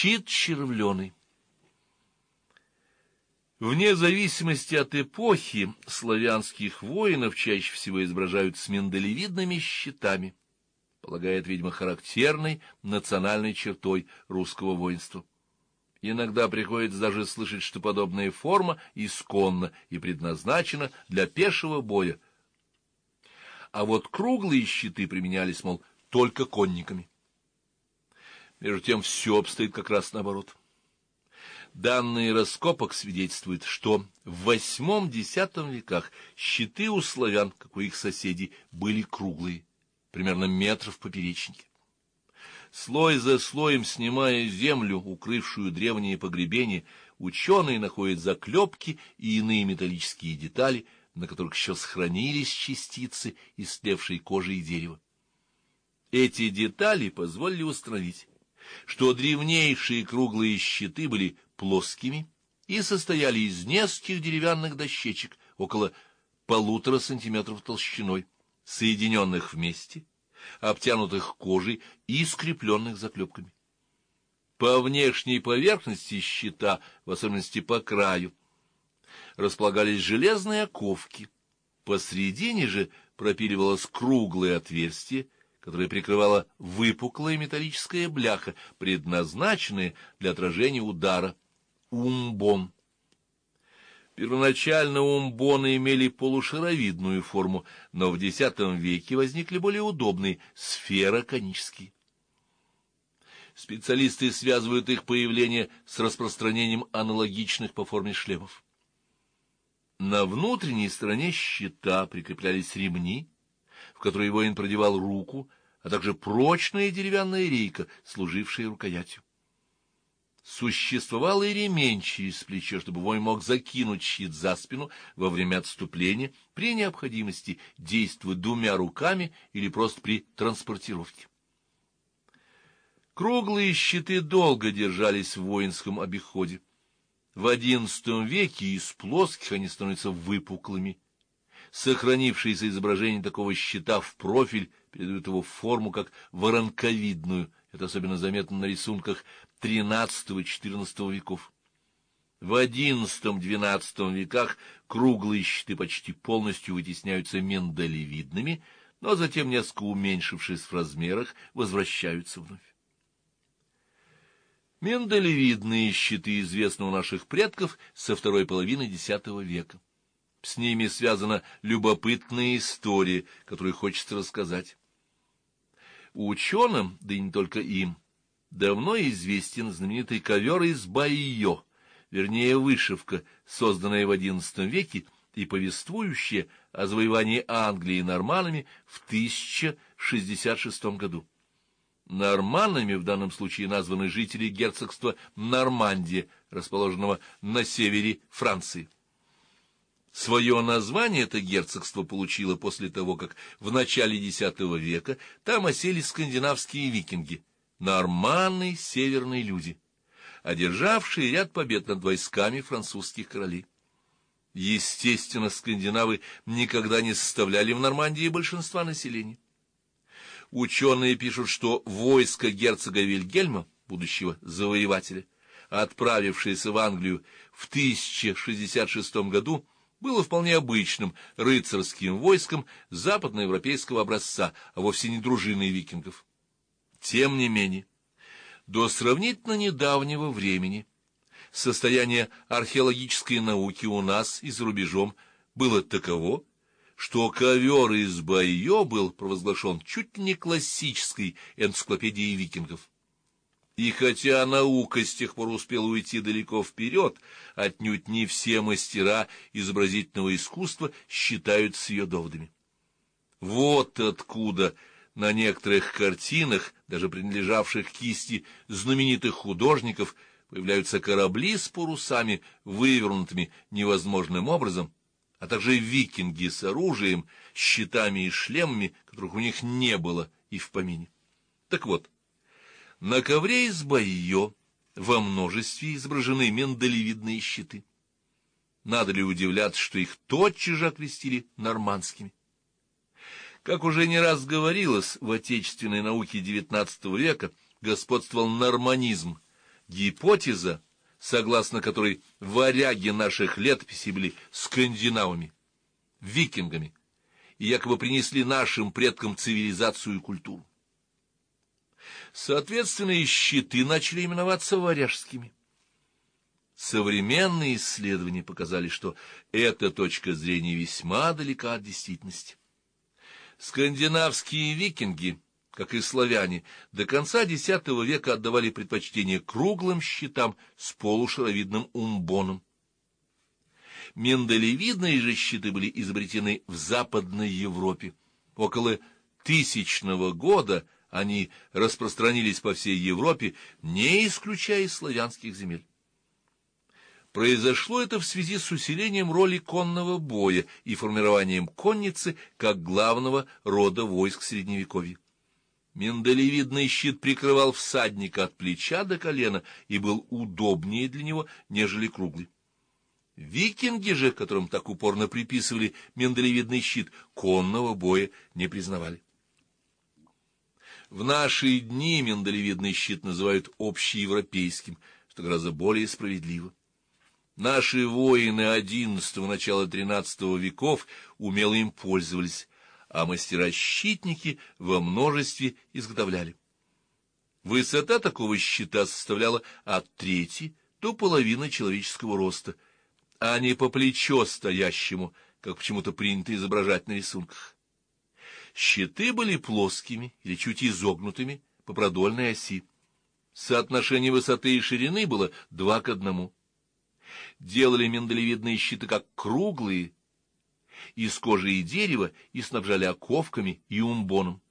Щит червленый. Вне зависимости от эпохи славянских воинов чаще всего изображают с миндалевидными щитами, полагает, видимо, характерной национальной чертой русского воинства. Иногда приходится даже слышать, что подобная форма исконна и предназначена для пешего боя, а вот круглые щиты применялись, мол, только конниками. Между тем все обстоит как раз наоборот. Данные раскопок свидетельствуют, что в VIII-X веках щиты у славян, как у их соседей, были круглые, примерно метр в поперечнике. Слой за слоем, снимая землю, укрывшую древние погребения, ученые находят заклепки и иные металлические детали, на которых еще сохранились частицы истлевшей кожи и дерева. Эти детали позволили установить, что древнейшие круглые щиты были плоскими и состояли из нескольких деревянных дощечек около 1,5 сантиметров толщиной, соединенных вместе, обтянутых кожей и скрепленных заклепками. По внешней поверхности щита, в особенности по краю, располагались железные оковки. Посредине же пропиливалось круглое отверстие, которое прикрывала выпуклая металлическая бляха, предназначенная для отражения удара, умбон. Первоначально умбоны имели полушаровидную форму, но в X веке возникли более удобные сфероконические. Специалисты связывают их появление с распространением аналогичных по форме шлемов. На внутренней стороне щита прикреплялись ремни, в которые воин продевал руку, а также прочная деревянная рейка, служившая рукоятью. Существовал и ремень через плечо, чтобы воин мог закинуть щит за спину во время отступления, при необходимости действуя двумя руками или просто при транспортировке. Круглые щиты долго держались в воинском обиходе. В XI веке из плоских они становятся выпуклыми. Сохранившееся изображение такого щита в профиль передает его форму как воронковидную. Это особенно заметно на рисунках XIII и XIV веков. В XI-XII веках круглые щиты почти полностью вытесняются миндалевидными, но затем, несколько уменьшившись в размерах, возвращаются вновь. Миндалевидные щиты известны у наших предков со второй половины X века. С ними связана любопытная история, которую хочется рассказать. Ученым, да и не только им, давно известен знаменитый ковер из Байо, вернее вышивка, созданная в XI веке и повествующая о завоевании Англии норманнами в 1066 году. Норманнами в данном случае названы жители герцогства Нормандия, расположенного на севере Франции. Свое название это герцогство получило после того, как в начале X века там осели скандинавские викинги, норманны, северные люди, одержавшие ряд побед над войсками французских королей. Естественно, скандинавы никогда не составляли в Нормандии большинства населения. Ученые пишут, что войско герцога Вильгельма, будущего завоевателя, отправившееся в Англию в 1066 году, было вполне обычным рыцарским войском западноевропейского образца, а вовсе не дружиной викингов. Тем не менее, до сравнительно недавнего времени состояние археологической науки у нас и за рубежом было таково, что ковер из Байо был провозглашен чуть ли не классической энциклопедией викингов. И хотя наука с тех пор успела уйти далеко вперед, отнюдь не все мастера изобразительного искусства считаются ее доводами. Вот откуда на некоторых картинах, даже принадлежавших кисти знаменитых художников, появляются корабли с парусами, вывернутыми невозможным образом, а также викинги с оружием, щитами и шлемами, которых у них не было и в помине. Так вот, на ковре из Байо во множестве изображены миндалевидные щиты. Надо ли удивляться, что их тотчас же окрестили нормандскими? Как уже не раз говорилось, в отечественной науке XIX века господствовал норманизм, Гипотеза, согласно которой варяги наших летописей были скандинавами, викингами, и якобы принесли нашим предкам цивилизацию и культуру. Соответственно, и щиты начали именоваться варяжскими. Современные исследования показали, что эта точка зрения весьма далека от действительности. Скандинавские викинги, как и славяне, до конца X века отдавали предпочтение круглым щитам с полушаровидным умбоном. Миндалевидные же щиты были изобретены в Западной Европе. Около 1000 года они распространились по всей Европе, не исключая из славянских земель. Произошло это в связи с усилением роли конного боя и формированием конницы как главного рода войск Средневековья. Миндалевидный щит прикрывал всадника от плеча до колена и был удобнее для него, нежели круглый. Викинги же, которым так упорно приписывали миндалевидный щит, конного боя не признавали. В наши дни миндалевидный щит называют общеевропейским, что гораздо более справедливо. Наши воины XI – начала XIII веков умело им пользовались, а мастера-щитники во множестве изготовляли. Высота такого щита составляла от трети до половины человеческого роста, а не по плечо стоящему, как почему-то принято изображать на рисунках. Щиты были плоскими или чуть изогнутыми по продольной оси. Соотношение высоты и ширины было 2:1. Делали миндалевидные щиты как круглые, из кожи и дерева, и снабжали оковками и умбоном.